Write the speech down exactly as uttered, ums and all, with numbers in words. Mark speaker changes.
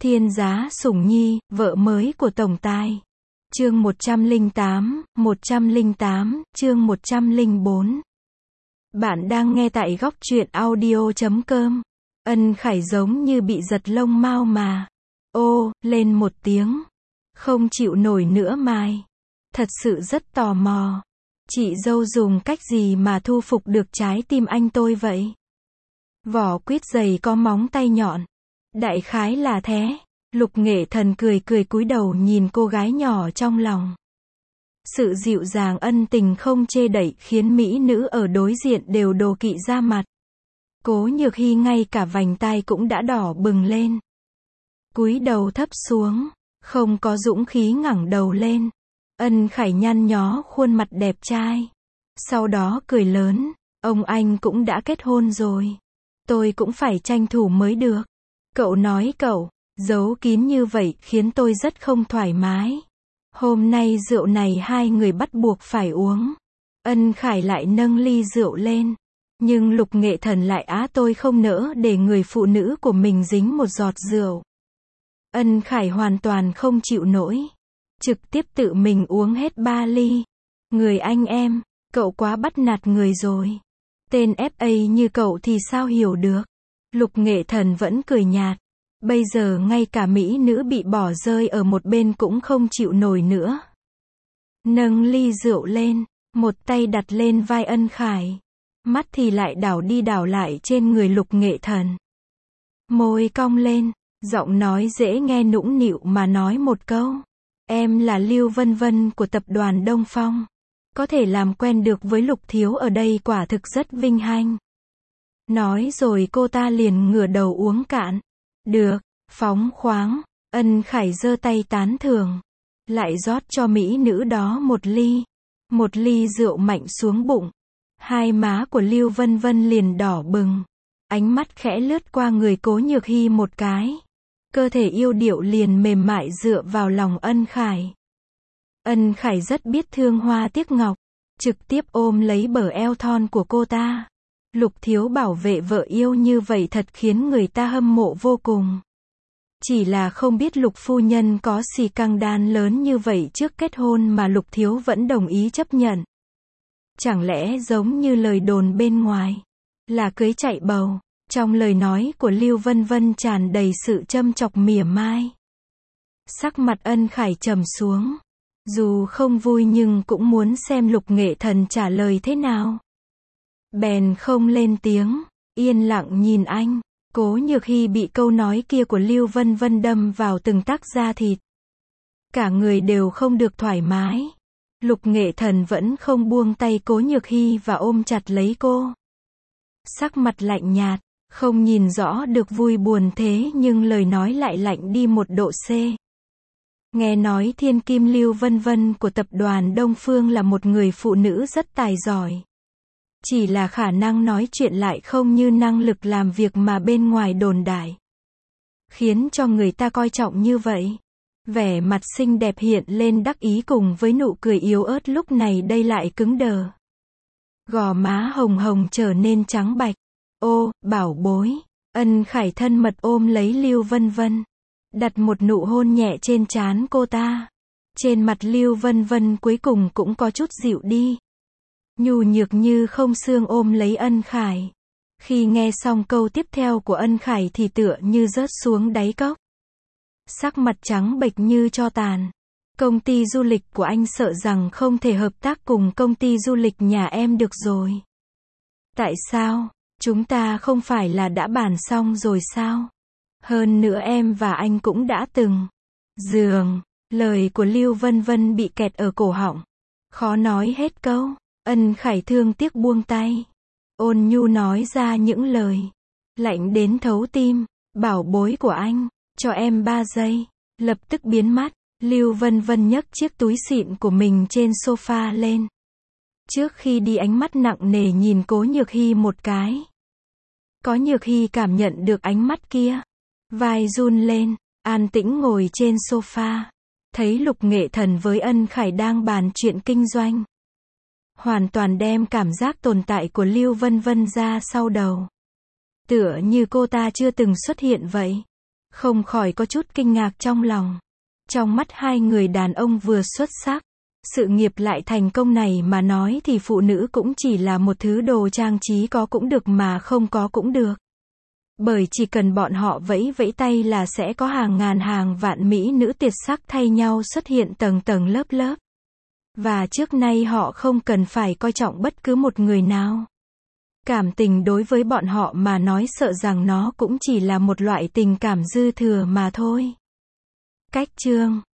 Speaker 1: Thiên giá sủng nhi, vợ mới của tổng tài. Chương một trăm lẻ tám, một trăm lẻ tám, chương một trăm lẻ bốn. Bạn đang nghe tại góc truyện audio chấm com. Ân Khải giống như bị giật lông mao mà. Ô, lên một tiếng. Không chịu nổi nữa Mai. Thật sự rất tò mò. Chị dâu dùng cách gì mà thu phục được trái tim anh tôi vậy? Vỏ quýt dày có móng tay nhọn. Đại khái là thế. Lục Nghệ Thần cười cười cúi đầu nhìn cô gái nhỏ trong lòng. Sự dịu dàng ân tình không chê đậy khiến mỹ nữ ở đối diện đều đố kỵ ra mặt. Cố Nhược Hy ngay cả vành tai cũng đã đỏ bừng lên. Cúi đầu thấp xuống, không có dũng khí ngẩng đầu lên. Ân Khải nhăn nhó khuôn mặt đẹp trai. Sau đó cười lớn, ông anh cũng đã kết hôn rồi. Tôi cũng phải tranh thủ mới được. Cậu nói cậu, giấu kín như vậy khiến tôi rất không thoải mái. Hôm nay rượu này hai người bắt buộc phải uống. Ân Khải lại nâng ly rượu lên. Nhưng Lục Nghệ Thần lại á tôi không nỡ để người phụ nữ của mình dính một giọt rượu. Ân Khải hoàn toàn không chịu nổi. Trực tiếp tự mình uống hết ba ly. Người anh em, cậu quá bắt nạt người rồi. Tên ép a như cậu thì sao hiểu được. Lục Nghệ Thần vẫn cười nhạt. Bây giờ ngay cả mỹ nữ bị bỏ rơi ở một bên cũng không chịu nổi nữa. Nâng ly rượu lên, một tay đặt lên vai Ân Khải. Mắt thì lại đảo đi đảo lại trên người Lục Nghệ Thần. Môi cong lên, giọng nói dễ nghe nũng nịu mà nói một câu. Em là Lưu Vân Vân của tập đoàn Đông Phong. Có thể làm quen được với Lục thiếu ở đây quả thực rất vinh hạnh. Nói rồi cô ta liền ngửa đầu uống cạn. Được, phóng khoáng. Ân Khải giơ tay tán thưởng. Lại rót cho mỹ nữ đó một ly. Một ly rượu mạnh xuống bụng. Hai má của Lưu Vân Vân liền đỏ bừng. Ánh mắt khẽ lướt qua người Cố Nhược Hy một cái. Cơ thể yêu điệu liền mềm mại dựa vào lòng Ân Khải. Ân Khải rất biết thương hoa tiếc ngọc. Trực tiếp ôm lấy bờ eo thon của cô ta. Lục thiếu bảo vệ vợ yêu như vậy thật khiến người ta hâm mộ vô cùng. Chỉ là không biết Lục phu nhân có xì căng đan lớn như vậy trước kết hôn mà Lục thiếu vẫn đồng ý chấp nhận. Chẳng lẽ giống như lời đồn bên ngoài, là cưới chạy bầu. Trong lời nói của Lưu Vân Vân tràn đầy sự châm chọc mỉa mai. Sắc mặt Ân Khải trầm xuống. Dù không vui nhưng cũng muốn xem Lục Nghệ Thần trả lời thế nào. Bèn không lên tiếng, yên lặng nhìn anh. Cố Nhược Hy bị câu nói kia của Lưu Vân Vân đâm vào từng tấc da thịt. Cả người đều không được thoải mái. Lục Nghệ Thần vẫn không buông tay Cố Nhược Hy và ôm chặt lấy cô. Sắc mặt lạnh nhạt, không nhìn rõ được vui buồn thế nhưng lời nói lại lạnh đi một độ C. Nghe nói thiên kim Lưu Vân Vân của tập đoàn Đông Phương là một người phụ nữ rất tài giỏi. Chỉ là khả năng nói chuyện lại không như năng lực làm việc mà bên ngoài đồn đại. Khiến cho người ta coi trọng như vậy. Vẻ mặt xinh đẹp hiện lên đắc ý cùng với nụ cười yếu ớt lúc này đây lại cứng đờ. Gò má hồng hồng trở nên trắng bạch. Ô, bảo bối. Ân Khải thân mật ôm lấy Lưu Vân Vân. Đặt một nụ hôn nhẹ trên trán cô ta. Trên mặt Lưu Vân Vân cuối cùng cũng có chút dịu đi. Nhu nhược như không xương ôm lấy Ân Khải. Khi nghe xong câu tiếp theo của Ân Khải thì tựa như rớt xuống đáy cốc. Sắc mặt trắng bệch như tro tàn. Công ty du lịch của anh sợ rằng không thể hợp tác cùng công ty du lịch nhà em được rồi. Tại sao? Chúng ta không phải là đã bàn xong rồi sao? Hơn nữa em và anh cũng đã từng. Giường. Lời của Lưu Vân Vân bị kẹt ở cổ họng. Khó nói hết câu. Ân Khải thương tiếc buông tay. Ôn nhu nói ra những lời. Lạnh đến thấu tim. Bảo bối của anh. Cho em ba giây. Lập tức biến mất. Lưu Vân Vân nhấc chiếc túi xịn của mình trên sofa lên. Trước khi đi ánh mắt nặng nề nhìn Cố Nhược Hy một cái. Có Nhược Hy cảm nhận được ánh mắt kia. Vai run lên, an tĩnh ngồi trên sofa. Thấy Lục Nghệ Thần với Ân Khải đang bàn chuyện kinh doanh. Hoàn toàn đem cảm giác tồn tại của Lưu Vân Vân ra sau đầu. Tựa như cô ta chưa từng xuất hiện vậy. không khỏi có chút kinh ngạc trong lòng. Trong mắt hai người đàn ông vừa xuất sắc, sự nghiệp lại thành công này mà nói thì phụ nữ cũng chỉ là một thứ đồ trang trí, có cũng được mà không có cũng được. Bởi chỉ cần bọn họ vẫy vẫy tay là sẽ có hàng ngàn hàng vạn mỹ nữ tuyệt sắc thay nhau xuất hiện tầng tầng lớp lớp. Và trước nay họ không cần phải coi trọng bất cứ một người nào. Cảm tình đối với bọn họ mà nói sợ rằng nó cũng chỉ là một loại tình cảm dư thừa mà thôi. Cách chương